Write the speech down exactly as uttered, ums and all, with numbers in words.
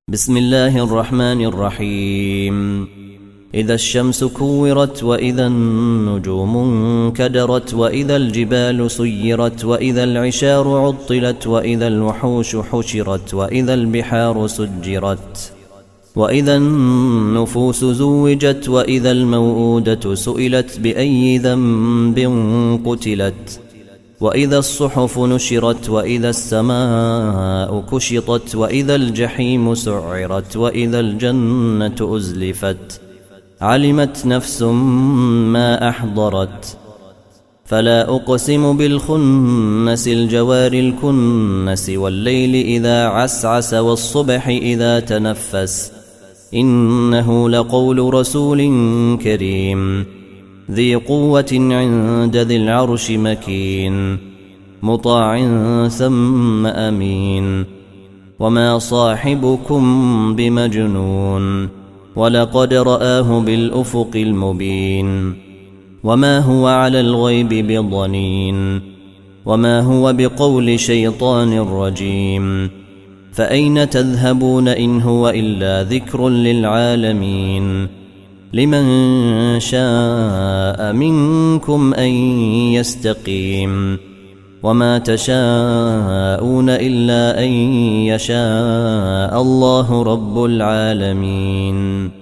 بسم الله الرحمن الرحيم. إذا الشمس كورت وإذا النجوم انكدرت وإذا الجبال سيرت وإذا العشار عطلت وإذا الوحوش حشرت وإذا البحار سجرت وإذا النفوس زوجت وإذا الموءودة سئلت بأي ذنب قتلت وإذا الصحف نشرت وإذا السماء كشطت وإذا الجحيم سعرت وإذا الجنة أزلفت علمت نفس ما أحضرت. فلا أقسم بالخنس الجوار الكنس والليل إذا عسعس والصبح إذا تنفس إنه لقول رسول كريم ذي قوة عند ذي العرش مكين مطاع ثم أمين. وما صاحبكم بمجنون ولقد رآه بالأفق المبين. وما هو على الغيب بضنين وما هو بقول شيطان رجيم. فأين تذهبون إن هو إلا ذكر للعالمين. لمن شاء منكم أن يستقيم. وما تشاءون إلا أن يشاء الله رب العالمين.